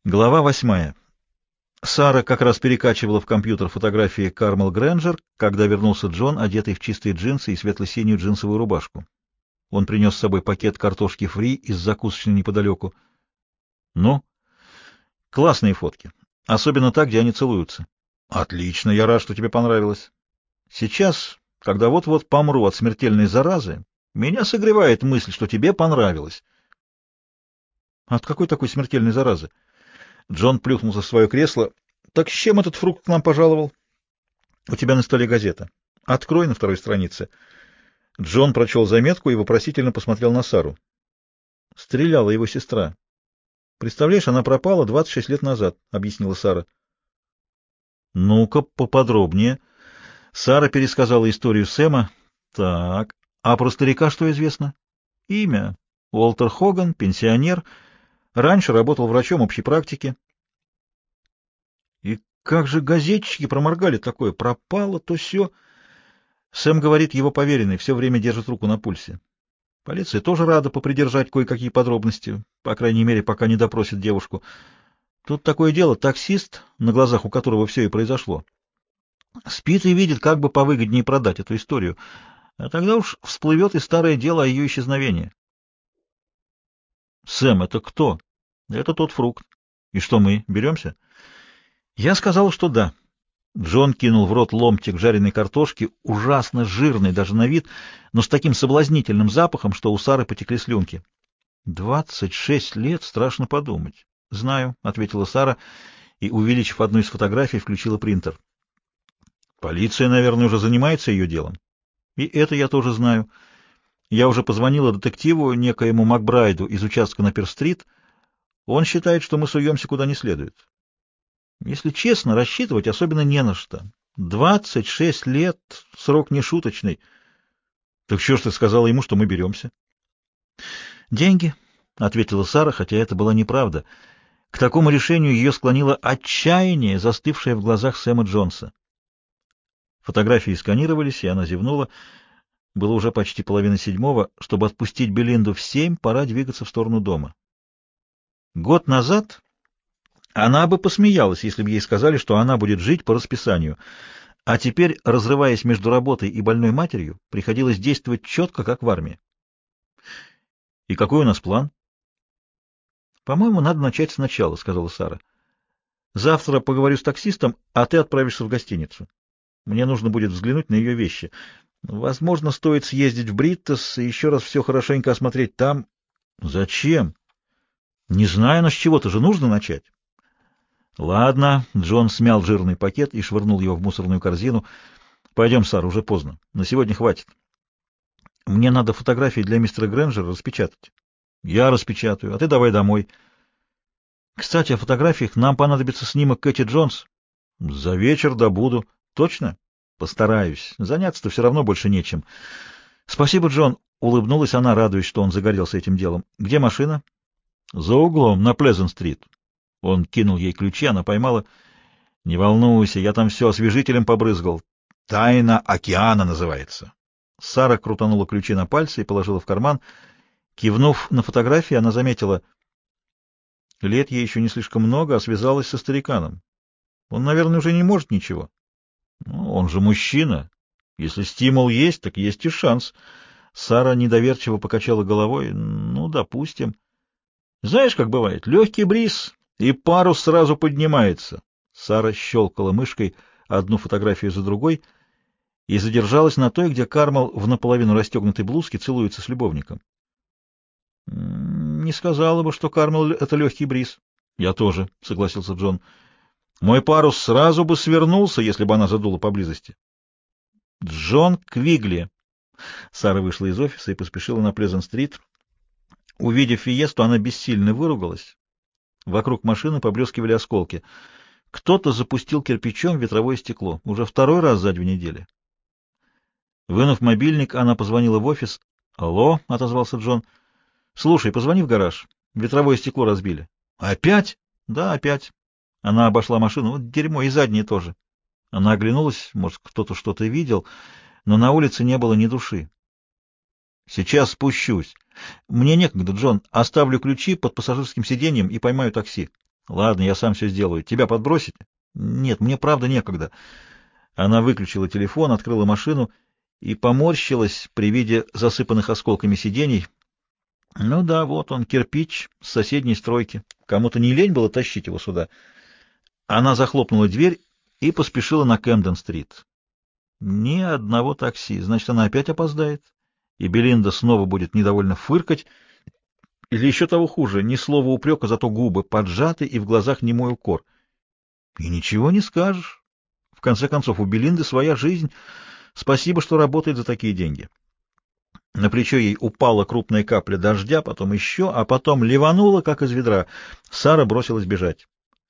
Глава 8. Сара как раз перекачивала в компьютер фотографии Кармел Грэнджер, когда вернулся Джон, одетый в чистые джинсы и светло-синюю джинсовую рубашку. Он принес с собой пакет картошки фри из закусочной неподалеку. Ну, классные фотки. Особенно та, где они целуются. Отлично, я рад, что тебе понравилось. Сейчас, когда вот-вот помру от смертельной заразы, меня согревает мысль, что тебе понравилось. От какой такой смертельной заразы? Джон плюхнулся в свое кресло. Так с чем этот фрукт к нам пожаловал? У тебя на столе газета. Открой на второй странице. Джон прочел заметку и вопросительно посмотрел на Сару. Стреляла его сестра. Представляешь, она пропала 26 лет назад, объяснила Сара. Ну-ка, поподробнее. Сара пересказала историю Сэма. Так, а про старика что известно? Имя. Уолтер Хоган, пенсионер. Раньше работал врачом общей практики. И как же газетчики проморгали такое? Пропало, то сё. Сэм говорит, его поверенный все время держит руку на пульсе. Полиция тоже рада попридержать кое-какие подробности, по крайней мере, пока не допросит девушку. Тут такое дело, таксист, на глазах у которого все и произошло, спит и видит, как бы повыгоднее продать эту историю, а тогда уж всплывет и старое дело о ее исчезновении. Сэм, это кто? Это тот фрукт. И что мы, беремся? Я сказал, что да. Джон кинул в рот ломтик жареной картошки, ужасно жирный даже на вид, но с таким соблазнительным запахом, что у Сары потекли слюнки. 26 лет, страшно подумать. — Знаю, — ответила Сара и, увеличив одну из фотографий, включила принтер. — Полиция, наверное, уже занимается ее делом. И это я тоже знаю. Я уже позвонила детективу, некоему Макбрайду из участка на Перст-стрит. Он считает, что мы суемся куда не следует. Если честно, рассчитывать особенно не на что. 26 лет, срок не шуточный. Так что ж ты сказала ему, что мы беремся? Деньги, — ответила Сара, хотя это была неправда. К такому решению ее склонило отчаяние, застывшее в глазах Сэма Джонса. Фотографии сканировались, и она зевнула. Было уже почти 6:30. Чтобы отпустить Белинду в 7, пора двигаться в сторону дома. Год назад она бы посмеялась, если бы ей сказали, что она будет жить по расписанию. А теперь, разрываясь между работой и больной матерью, приходилось действовать четко, как в армии. «И какой у нас план?» «По-моему, надо начать сначала», — сказала Сара. «Завтра поговорю с таксистом, а ты отправишься в гостиницу. Мне нужно будет взглянуть на ее вещи. Возможно, стоит съездить в Бриттос и еще раз все хорошенько осмотреть там». «Зачем?» «Не знаю, но с чего-то же нужно начать». «Ладно», — Джон смял жирный пакет и швырнул его в мусорную корзину. «Пойдем, Сара, уже поздно. На сегодня хватит. Мне надо фотографии для мистера Грэнджера распечатать». «Я распечатаю, а ты давай домой». «Кстати, о фотографиях. Нам понадобится снимок Кэти Джонс». «За вечер добуду». «Точно?» «Постараюсь. Заняться-то все равно больше нечем». «Спасибо, Джон», — улыбнулась она, радуясь, что он загорелся этим делом. «Где машина?» «За углом, на Плезент-стрит». Он кинул ей ключи, она поймала. «Не волнуйся, я там все освежителем побрызгал. «Тайна океана» называется». Сара крутанула ключи на пальце и положила в карман. Кивнув на фотографии, она заметила: лет ей еще не слишком много, а связалась со стариканом. Он, наверное, уже не может ничего. Ну, он же мужчина. Если стимул есть, так есть и шанс. Сара недоверчиво покачала головой. Ну, допустим. Знаешь, как бывает, легкий бриз, и парус сразу поднимается. Сара щелкала мышкой одну фотографию за другой и задержалась на той, где Кармел в наполовину расстегнутой блузке целуется с любовником. Не сказала бы, что Кармел — это легкий бриз. Я тоже, — согласился Джон. Мой парус сразу бы свернулся, если бы она задула поблизости. Джон Квигли. Сара вышла из офиса и поспешила на Плезент-стрит. Увидев Фиесту, она бессильно выругалась. Вокруг машины поблескивали осколки. Кто-то запустил кирпичом в ветровое стекло. Уже второй раз за 2 недели. Вынув мобильник, она позвонила в офис. «Алло», — отозвался Джон. «Слушай, позвони в гараж. Ветровое стекло разбили». «Опять?» «Да, опять». Она обошла машину. «Вот дерьмо, и задние тоже». Она оглянулась, может, кто-то что-то видел, но на улице не было ни души. «Сейчас спущусь. Мне некогда, Джон. Оставлю ключи под пассажирским сиденьем и поймаю такси». Ладно, я сам все сделаю. Тебя подбросить? Нет, мне правда некогда. Она выключила телефон, открыла машину и поморщилась при виде засыпанных осколками сидений. Ну да, вот он, кирпич с соседней стройки. Кому-то не лень было тащить его сюда. Она захлопнула дверь и поспешила на Кэмден-стрит. Ни одного такси, значит, она опять опоздает. И Белинда снова будет недовольно фыркать. Или еще того хуже, ни слова упрека, зато губы поджаты и в глазах немой укор. И ничего не скажешь. В конце концов, у Белинды своя жизнь. Спасибо, что работает за такие деньги. На плечо ей упала крупная капля дождя, потом еще, а потом ливанула, как из ведра. Сара бросилась бежать.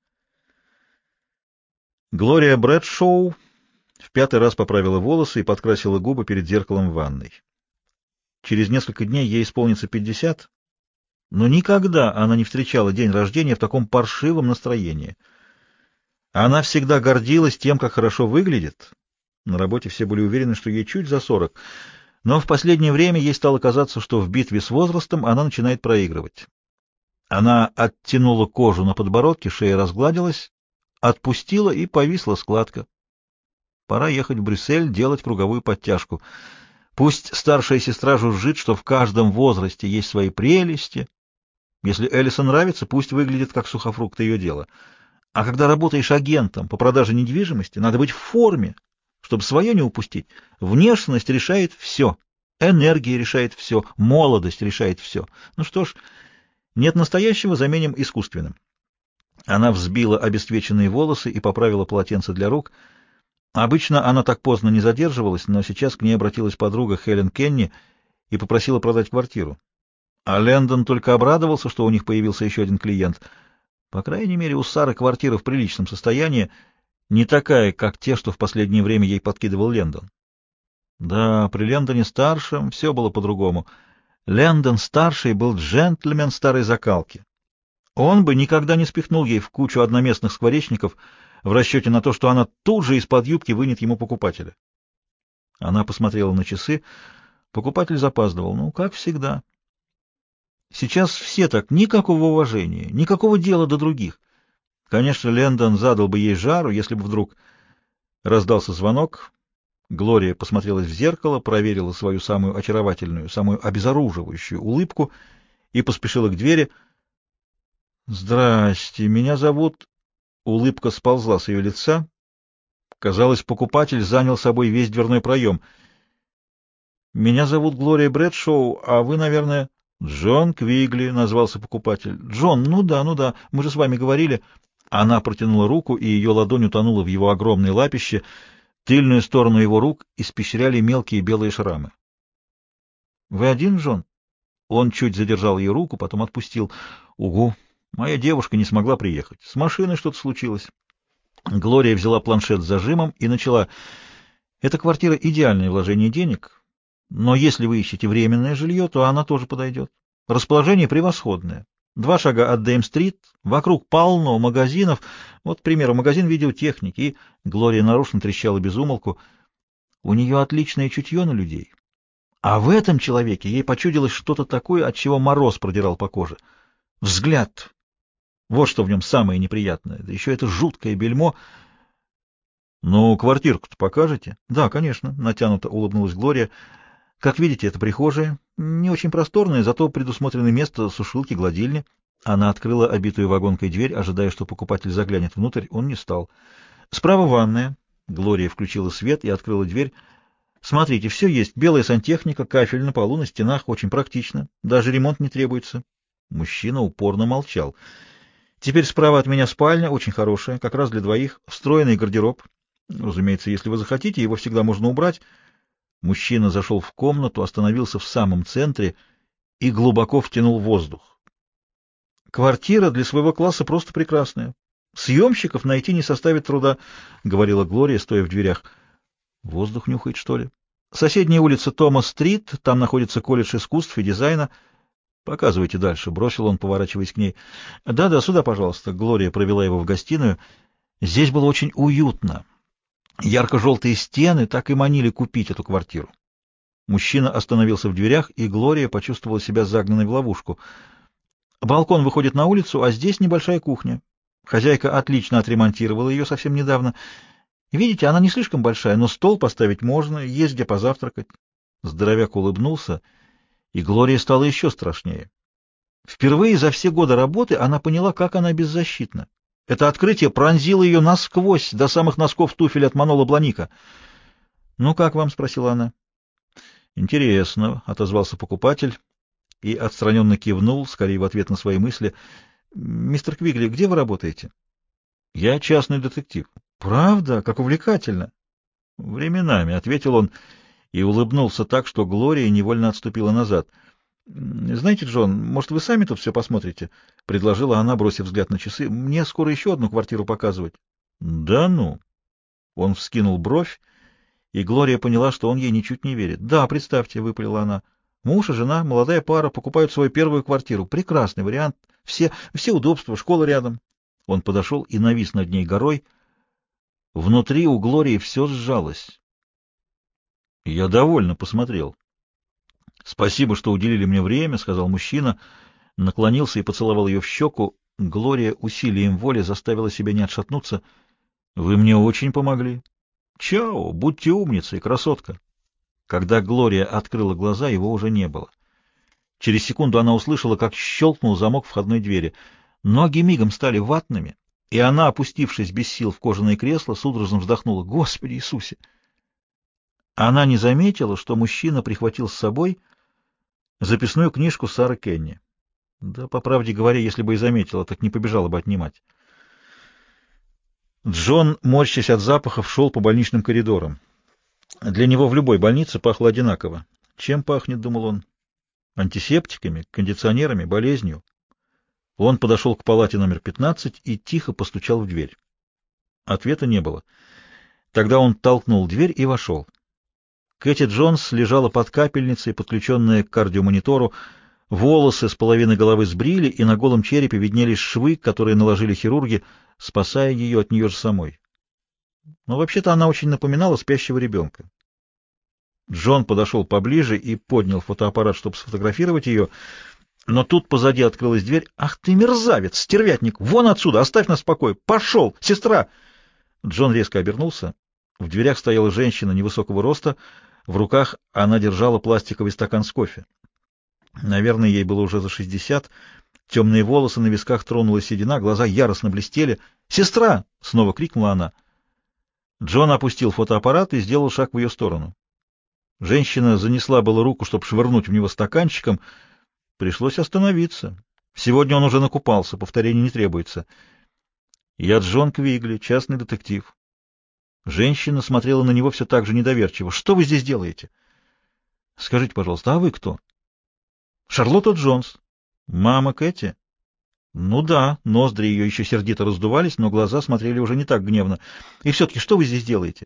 Глория Брэдшоу в пятый раз поправила волосы и подкрасила губы перед зеркалом в ванной. Через несколько дней ей исполнится 50, но никогда она не встречала день рождения в таком паршивом настроении. Она всегда гордилась тем, как хорошо выглядит. На работе все были уверены, что ей чуть за 40, но в последнее время ей стало казаться, что в битве с возрастом она начинает проигрывать. Она оттянула кожу на подбородке, шея разгладилась, отпустила и повисла складка. Пора ехать в Брюссель, делать круговую подтяжку. Пусть старшая сестра жужжит, что в каждом возрасте есть свои прелести. Если Элисон нравится, пусть выглядит как сухофрукт, ее дело. А когда работаешь агентом по продаже недвижимости, надо быть в форме, чтобы свое не упустить. Внешность решает все. Энергия решает все. Молодость решает все. Ну что ж, нет настоящего, заменим искусственным. Она взбила обесцвеченные волосы и поправила полотенце для рук. Обычно она так поздно не задерживалась, но сейчас к ней обратилась подруга Хелен Кенни и попросила продать квартиру. А Лэндон только обрадовался, что у них появился еще один клиент. По крайней мере, у Сары квартира в приличном состоянии, не такая, как те, что в последнее время ей подкидывал Лэндон. Да, при Лэндоне-старшем все было по-другому. Лэндон-старший был джентльмен старой закалки. Он бы никогда не спихнул ей в кучу одноместных скворечников в расчете на то, что она тут же из-под юбки вынет ему покупателя. Она посмотрела на часы. Покупатель запаздывал. Ну, как всегда. Сейчас все так, никакого уважения, никакого дела до других. Конечно, Лэндон задал бы ей жару, если бы вдруг раздался звонок. Глория посмотрелась в зеркало, проверила свою самую очаровательную, самую обезоруживающую улыбку и поспешила к двери. «Здрасте, меня зовут...» Улыбка сползла с ее лица. Казалось, покупатель занял собой весь дверной проем. «Меня зовут Глория Брэдшоу, а вы, наверное...» «Джон Квигли», — назвался покупатель. «Джон, ну да, мы же с вами говорили...» Она протянула руку, и ее ладонь утонула в его огромной лапище. Тыльную сторону его рук испещряли мелкие белые шрамы. «Вы один, Джон?» Он чуть задержал ее руку, потом отпустил. «Угу, моя девушка не смогла приехать. С машиной что-то случилось». Глория взяла планшет с зажимом и начала. «Эта квартира — идеальное вложение денег, но если вы ищете временное жилье, то она тоже подойдет. Расположение превосходное. 2 шага от Дейм-стрит, вокруг полно магазинов. Вот, к примеру, магазин видеотехники». И Глория нарочно трещала без умолку. У нее отличное чутье на людей. А в этом человеке ей почудилось что-то такое, от чего мороз продирал по коже. Взгляд. Вот что в нем самое неприятное. Да еще это жуткое бельмо. «Ну, квартирку-то покажете?» «Да, конечно», — натянуто улыбнулась Глория. «Как видите, это прихожая. Не очень просторная, зато предусмотрено место сушилки, гладильни». Она открыла обитую вагонкой дверь, ожидая, что покупатель заглянет внутрь. Он не стал. «Справа ванная». Глория включила свет и открыла дверь. «Смотрите, все есть. Белая сантехника, кафель на полу, на стенах. Очень практично. Даже ремонт не требуется». Мужчина упорно молчал. «Теперь справа от меня спальня, очень хорошая, как раз для двоих. Встроенный гардероб. Разумеется, если вы захотите, его всегда можно убрать». Мужчина зашел в комнату, остановился в самом центре и глубоко втянул воздух. «Квартира для своего класса просто прекрасная. Съемщиков найти не составит труда», — говорила Глория, стоя в дверях. «Воздух нюхает, что ли?» «Соседняя улица Томас-стрит, там находится колледж искусств и дизайна». «Показывайте дальше», — бросил он, поворачиваясь к ней. «Да-да, сюда, пожалуйста». Глория провела его в гостиную. Здесь было очень уютно. Ярко-желтые стены так и манили купить эту квартиру. Мужчина остановился в дверях, и Глория почувствовала себя загнанной в ловушку. Балкон выходит на улицу, а здесь небольшая кухня. Хозяйка отлично отремонтировала ее совсем недавно. Видите, она не слишком большая, но стол поставить можно, есть где позавтракать. Здоровяк улыбнулся, и Глория стала еще страшнее. Впервые за все годы работы она поняла, как она беззащитна. Это открытие пронзило ее насквозь, до самых носков туфель от Манола Бланика. «Ну, как вам?» — спросила она. «Интересно», — отозвался покупатель и отстраненно кивнул, скорее в ответ на свои мысли. «Мистер Квигли, где вы работаете?» «Я частный детектив». «Правда? Как увлекательно!» «Временами», — ответил он и улыбнулся так, что Глория невольно отступила назад. «Знаете, Джон, может, вы сами тут все посмотрите?» — предложила она, бросив взгляд на часы. «Мне скоро еще одну квартиру показывать». «Да ну!» — он вскинул бровь, и Глория поняла, что он ей ничуть не верит. «Да, представьте», — выпалила она. «Муж и жена, молодая пара, покупают свою первую квартиру. Прекрасный вариант. Все удобства, школа рядом». Он подошел и навис над ней горой. Внутри у Глории все сжалось. «Я довольно посмотрел». «Спасибо, что уделили мне время», — сказал мужчина, наклонился и поцеловал ее в щеку. Глория усилием воли заставила себя не отшатнуться. «Вы мне очень помогли». «Чао, будьте умницей, красотка». Когда Глория открыла глаза, его уже не было. Через секунду она услышала, как щелкнул замок входной двери. Ноги мигом стали ватными, и она, опустившись без сил в кожаное кресло, судорожно вздохнула. «Господи Иисусе!» Она не заметила, что мужчина прихватил с собой записную книжку Сары Кенни. Да, по правде говоря, если бы и заметила, так не побежала бы отнимать. Джон, морщась от запахов, шел по больничным коридорам. Для него в любой больнице пахло одинаково. Чем пахнет, думал он? Антисептиками, кондиционерами, болезнью. Он подошел к палате номер 15 и тихо постучал в дверь. Ответа не было. Тогда он толкнул дверь и вошел. Кэти Джонс лежала под капельницей, подключенная к кардиомонитору. Волосы с половины головы сбрили, и на голом черепе виднелись швы, которые наложили хирурги, спасая ее от нее же самой. Но вообще-то она очень напоминала спящего ребенка. Джон подошел поближе и поднял фотоаппарат, чтобы сфотографировать ее, но тут позади открылась дверь. «Ах ты мерзавец, стервятник! Вон отсюда! Оставь нас в покое! Пошел! Сестра!» Джон резко обернулся. В дверях стояла женщина невысокого роста. В руках она держала пластиковый стакан с кофе. Наверное, ей было уже за 60. Темные волосы на висках тронула седина, глаза яростно блестели. «Сестра!» — снова крикнула она. Джон опустил фотоаппарат и сделал шаг в ее сторону. Женщина занесла было руку, чтобы швырнуть в него стаканчиком. Пришлось остановиться. Сегодня он уже накупался, повторения не требуется. «Я Джон Квигли, частный детектив». Женщина смотрела на него все так же недоверчиво. «Что вы здесь делаете?» «Скажите, пожалуйста, а вы кто?» «Шарлотта Джонс». «Мама Кэти?» «Ну да». Ноздри ее еще сердито раздувались, но глаза смотрели уже не так гневно. «И все-таки что вы здесь делаете?»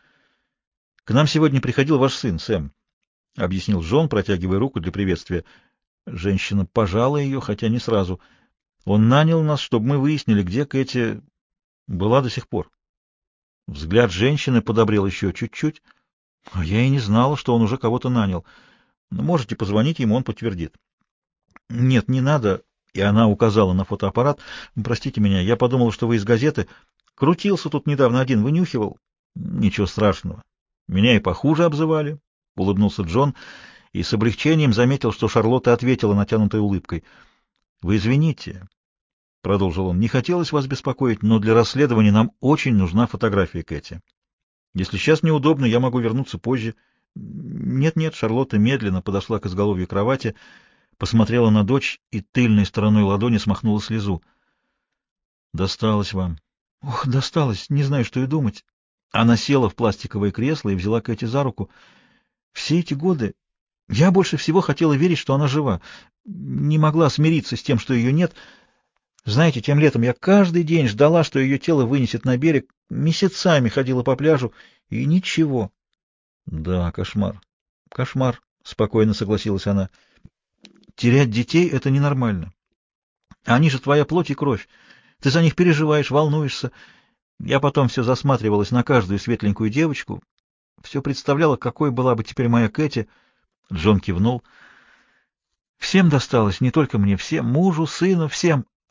«К нам сегодня приходил ваш сын, Сэм», — объяснил Джон, протягивая руку для приветствия. Женщина пожала ее, хотя не сразу. «Он нанял нас, чтобы мы выяснили, где Кэти была до сих пор». Взгляд женщины подобрел еще чуть-чуть. «А я и не знала, что он уже кого-то нанял. Но можете позвонить ему, он подтвердит». «Нет, не надо». И она указала на фотоаппарат. «Простите меня, я подумал, что вы из газеты. Крутился тут недавно один, вынюхивал». «Ничего страшного. Меня и похуже обзывали», — улыбнулся Джон и с облегчением заметил, что Шарлотта ответила натянутой улыбкой. «Вы извините», — продолжил он, — «не хотелось вас беспокоить, но для расследования нам очень нужна фотография Кэти. Если сейчас неудобно, я могу вернуться позже». «Нет-нет», — Шарлотта медленно подошла к изголовью кровати, посмотрела на дочь и тыльной стороной ладони смахнула слезу. «Досталось вам». «Ох, досталось, не знаю, что и думать». Она села в пластиковое кресло и взяла Кэти за руку. «Все эти годы я больше всего хотела верить, что она жива. Не могла смириться с тем, что ее нет. Знаете, тем летом я каждый день ждала, что ее тело вынесет на берег, месяцами ходила по пляжу, и ничего». «Да, кошмар, кошмар», — спокойно согласилась она. «Терять детей — это ненормально. Они же твоя плоть и кровь. Ты за них переживаешь, волнуешься. Я потом все засматривалась на каждую светленькую девочку, все представляла, какой была бы теперь моя Кэти». Джон кивнул. «Всем досталось, не только мне, всем, мужу, сыну, всем.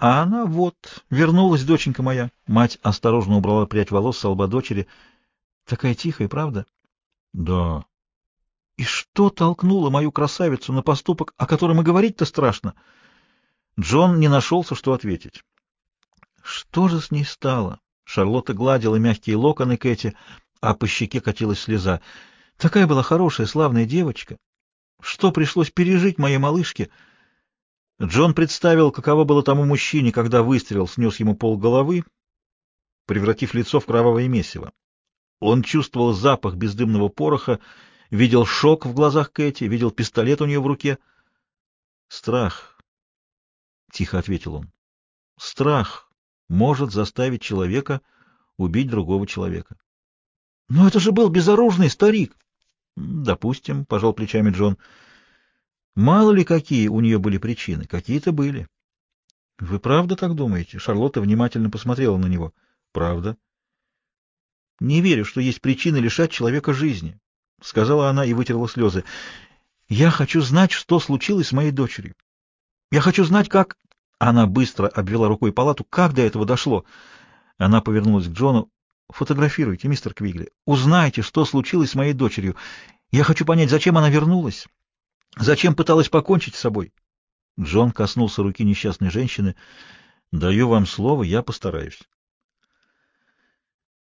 А она вот, вернулась, доченька моя. Мать осторожно убрала прядь волос с лба дочери. Такая тихая, правда? Да. И что толкнуло мою красавицу на поступок, о котором и говорить-то страшно? Джон не нашелся, что ответить. Что же с ней стало? Шарлотта гладила мягкие локоны Кэти, а по щеке катилась слеза. Такая была хорошая, славная девочка. Что пришлось пережить моей малышке? Джон представил, каково было тому мужчине, когда выстрел снес ему полголовы, превратив лицо в кровавое месиво. Он чувствовал запах бездымного пороха, видел шок в глазах Кэти, видел пистолет у нее в руке. «Страх», — тихо ответил он, — «страх может заставить человека убить другого человека». «Но это же был безоружный старик!» «Допустим», — пожал плечами Джон. «Мало ли какие у нее были причины, какие-то были». «Вы правда так думаете?» Шарлотта внимательно посмотрела на него. «Правда». «Не верю, что есть причины лишать человека жизни», — сказала она и вытерла слезы. «Я хочу знать, что случилось с моей дочерью. Я хочу знать, как...» Она быстро обвела рукой палату. «Как до этого дошло?» Она повернулась к Джону. «Фотографируйте, мистер Квигли. Узнайте, что случилось с моей дочерью. Я хочу понять, зачем она вернулась, зачем пыталась покончить с собой». Джон коснулся руки несчастной женщины. «Даю вам слово, я постараюсь».